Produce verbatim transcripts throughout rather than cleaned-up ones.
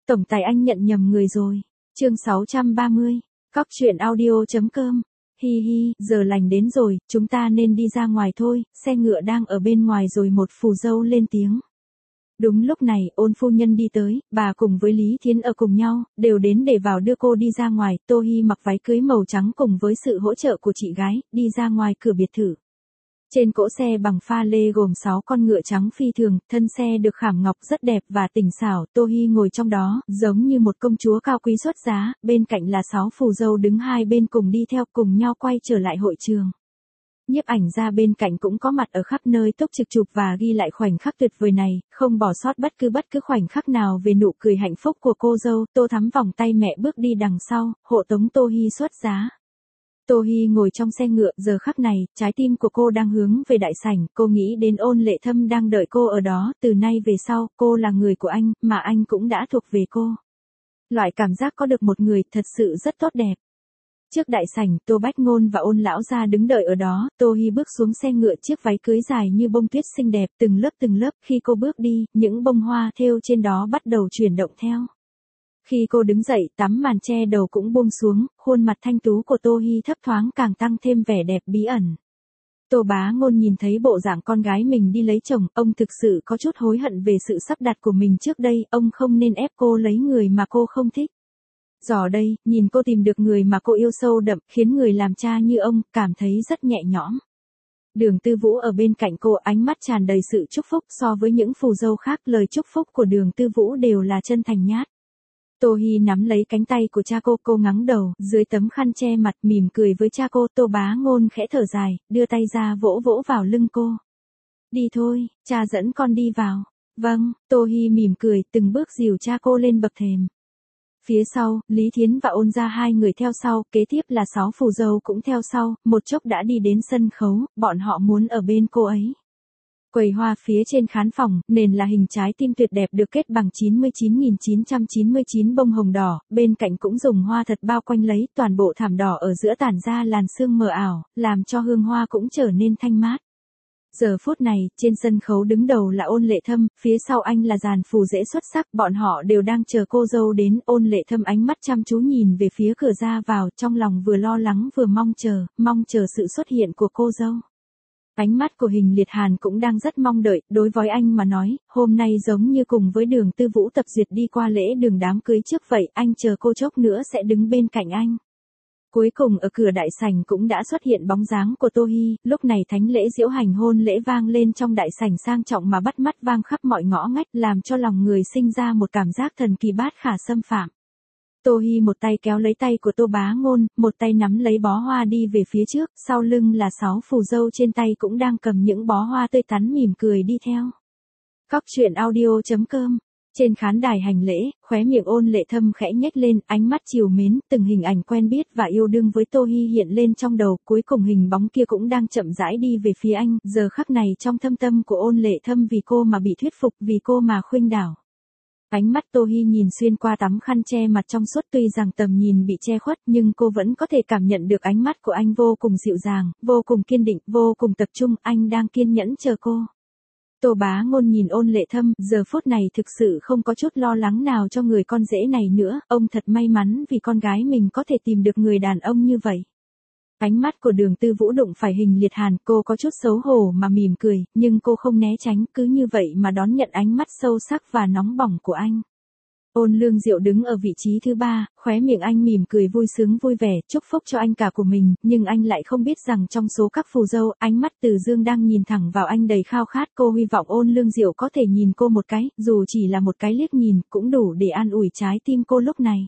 Tổng tài anh nhận nhầm người rồi. Chương sáu trăm ba mươi. Cóc truyện audio.com. Hi hi, giờ lành đến rồi, chúng ta nên đi ra ngoài thôi, xe ngựa đang ở bên ngoài rồi. Một phù dâu lên tiếng. Đúng lúc này, Ôn phu nhân đi tới, bà cùng với Lý Thiến ở cùng nhau, đều đến để vào đưa cô đi ra ngoài. Tô Hi mặc váy cưới màu trắng cùng với sự hỗ trợ của chị gái, đi ra ngoài cửa biệt thự. Trên cỗ xe bằng pha lê gồm sáu con ngựa trắng phi thường, thân xe được khảm ngọc rất đẹp và tinh xảo. Tô Hi ngồi trong đó, giống như một công chúa cao quý xuất giá, bên cạnh là sáu phù dâu đứng hai bên cùng đi theo, cùng nhau quay trở lại hội trường. Nhiếp ảnh gia bên cạnh cũng có mặt ở khắp nơi túc trực chụp và ghi lại khoảnh khắc tuyệt vời này, không bỏ sót bất cứ bất cứ khoảnh khắc nào về nụ cười hạnh phúc của cô dâu. Tô Thắm vòng tay mẹ bước đi đằng sau, hộ tống Tô Hi xuất giá. Tô Hi ngồi trong xe ngựa, giờ khắc này, trái tim của cô đang hướng về đại sảnh, cô nghĩ đến Ôn Lệ Thâm đang đợi cô ở đó, từ nay về sau, cô là người của anh, mà anh cũng đã thuộc về cô. Loại cảm giác có được một người thật sự rất tốt đẹp. Trước đại sảnh, Tô Bách Ngôn và Ôn lão gia đứng đợi ở đó. Tô Hi bước xuống xe ngựa, chiếc váy cưới dài như bông tuyết xinh đẹp, từng lớp từng lớp, khi cô bước đi, những bông hoa thêu trên đó bắt đầu chuyển động theo. Khi cô đứng dậy, tấm màn che đầu cũng buông xuống, khuôn mặt thanh tú của Tô Hi thấp thoáng càng tăng thêm vẻ đẹp bí ẩn. Tô Bá Ngôn nhìn thấy bộ dạng con gái mình đi lấy chồng, ông thực sự có chút hối hận về sự sắp đặt của mình trước đây, ông không nên ép cô lấy người mà cô không thích. Giờ đây, nhìn cô tìm được người mà cô yêu sâu đậm, khiến người làm cha như ông cảm thấy rất nhẹ nhõm. Đường Tư Vũ ở bên cạnh cô, ánh mắt tràn đầy sự chúc phúc. So với những phù dâu khác, lời chúc phúc của Đường Tư Vũ đều là chân thành nhát. Tô Hi nắm lấy cánh tay của cha cô, cô ngắng đầu, dưới tấm khăn che mặt mỉm cười với cha cô. Tô Bá Ngôn khẽ thở dài, đưa tay ra vỗ vỗ vào lưng cô. Đi thôi, cha dẫn con đi vào. Vâng, Tô Hi mỉm cười, từng bước dìu cha cô lên bậc thềm. Phía sau, Lý Thiến và Ôn gia hai người theo sau, kế tiếp là sáu phù dâu cũng theo sau, một chốc đã đi đến sân khấu, bọn họ muốn ở bên cô ấy. Quầy hoa phía trên khán phòng, nền là hình trái tim tuyệt đẹp được kết bằng chín mươi chín nghìn chín trăm chín mươi chín bông hồng đỏ, bên cạnh cũng dùng hoa thật bao quanh lấy, toàn bộ thảm đỏ ở giữa tản ra làn sương mờ ảo, làm cho hương hoa cũng trở nên thanh mát. Giờ phút này, trên sân khấu đứng đầu là Ôn Lệ Thâm, phía sau anh là dàn phù dễ xuất sắc, bọn họ đều đang chờ cô dâu đến. Ôn Lệ Thâm ánh mắt chăm chú nhìn về phía cửa ra vào, trong lòng vừa lo lắng vừa mong chờ, mong chờ sự xuất hiện của cô dâu. Ánh mắt của Hình Liệt Hàn cũng đang rất mong đợi, đối với anh mà nói, hôm nay giống như cùng với Đường Tư Vũ tập duyệt đi qua lễ đường đám cưới trước vậy, anh chờ cô chốc nữa sẽ đứng bên cạnh anh. Cuối cùng ở cửa đại sảnh cũng đã xuất hiện bóng dáng của Tô Hi, lúc này thánh lễ diễu hành hôn lễ vang lên trong đại sảnh sang trọng mà bắt mắt vang khắp mọi ngõ ngách, làm cho lòng người sinh ra một cảm giác thần kỳ bát khả xâm phạm. Tô Hi một tay kéo lấy tay của Tô Bá Ngôn, một tay nắm lấy bó hoa đi về phía trước, sau lưng là sáu phù dâu trên tay cũng đang cầm những bó hoa tươi tắn mỉm cười đi theo. Cóc truyện audio.com. Trên khán đài hành lễ, khóe miệng Ôn Lệ Thâm khẽ nhếch lên, ánh mắt trìu mến, từng hình ảnh quen biết và yêu đương với Tô Hi hiện lên trong đầu, cuối cùng hình bóng kia cũng đang chậm rãi đi về phía anh, giờ khắc này trong thâm tâm của Ôn Lệ Thâm vì cô mà bị thuyết phục, vì cô mà khuynh đảo. Ánh mắt Tô Hi nhìn xuyên qua tấm khăn che mặt trong suốt, tuy rằng tầm nhìn bị che khuất nhưng cô vẫn có thể cảm nhận được ánh mắt của anh vô cùng dịu dàng, vô cùng kiên định, vô cùng tập trung, anh đang kiên nhẫn chờ cô. Tô Bá Ngôn nhìn Ôn Lệ Thâm, giờ phút này thực sự không có chút lo lắng nào cho người con rể này nữa, ông thật may mắn vì con gái mình có thể tìm được người đàn ông như vậy. Ánh mắt của Đường Tư Vũ đụng phải Hình Liệt Hàn, cô có chút xấu hổ mà mỉm cười, nhưng cô không né tránh, cứ như vậy mà đón nhận ánh mắt sâu sắc và nóng bỏng của anh. Ôn Lương Diệu đứng ở vị trí thứ ba, khóe miệng anh mỉm cười vui sướng vui vẻ, chúc phúc cho anh cả của mình, nhưng anh lại không biết rằng trong số các phù dâu, ánh mắt Từ Dương đang nhìn thẳng vào anh đầy khao khát. Cô hy vọng Ôn Lương Diệu có thể nhìn cô một cái, dù chỉ là một cái liếc nhìn, cũng đủ để an ủi trái tim cô lúc này.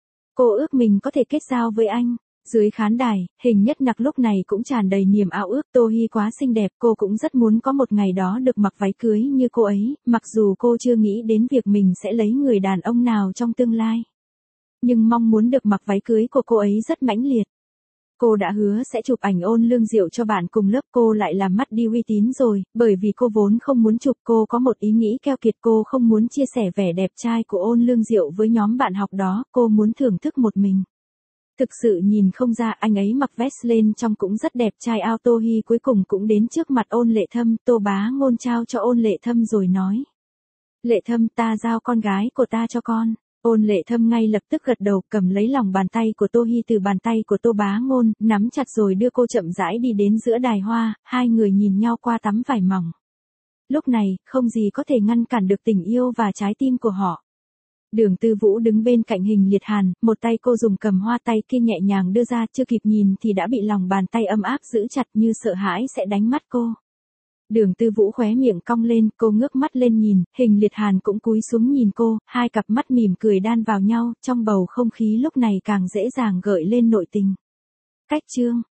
Cô ước mình có thể kết giao với anh. Dưới khán đài, Hình Nhất Nặc lúc này cũng tràn đầy niềm ao ước. Tô Hi quá xinh đẹp, cô cũng rất muốn có một ngày đó được mặc váy cưới như cô ấy, mặc dù cô chưa nghĩ đến việc mình sẽ lấy người đàn ông nào trong tương lai. Nhưng mong muốn được mặc váy cưới của cô ấy rất mãnh liệt. Cô đã hứa sẽ chụp ảnh Ôn Lương Diệu cho bạn cùng lớp, cô lại làm mất đi uy tín rồi, bởi vì cô vốn không muốn chụp, cô có một ý nghĩ keo kiệt, cô không muốn chia sẻ vẻ đẹp trai của Ôn Lương Diệu với nhóm bạn học đó, cô muốn thưởng thức một mình. Thực sự nhìn không ra, anh ấy mặc vest lên trong cũng rất đẹp trai. Ao Tô Hi cuối cùng cũng đến trước mặt Ôn Lệ Thâm, Tô Bá Ngôn trao cho Ôn Lệ Thâm rồi nói. Lệ Thâm, ta giao con gái của ta cho con. Ôn Lệ Thâm ngay lập tức gật đầu, cầm lấy lòng bàn tay của Tô Hi từ bàn tay của Tô Bá Ngôn, nắm chặt rồi đưa cô chậm rãi đi đến giữa đài hoa, hai người nhìn nhau qua tấm vải mỏng. Lúc này, không gì có thể ngăn cản được tình yêu và trái tim của họ. Đường Tư Vũ đứng bên cạnh Hình Liệt Hàn, một tay cô dùng cầm hoa, tay kia nhẹ nhàng đưa ra, chưa kịp nhìn thì đã bị lòng bàn tay ấm áp giữ chặt, như sợ hãi sẽ đánh mất cô. Đường Tư Vũ khóe miệng cong lên, cô ngước mắt lên nhìn, Hình Liệt Hàn cũng cúi xuống nhìn cô, hai cặp mắt mỉm cười đan vào nhau, trong bầu không khí lúc này càng dễ dàng gợi lên nội tình. Cách chương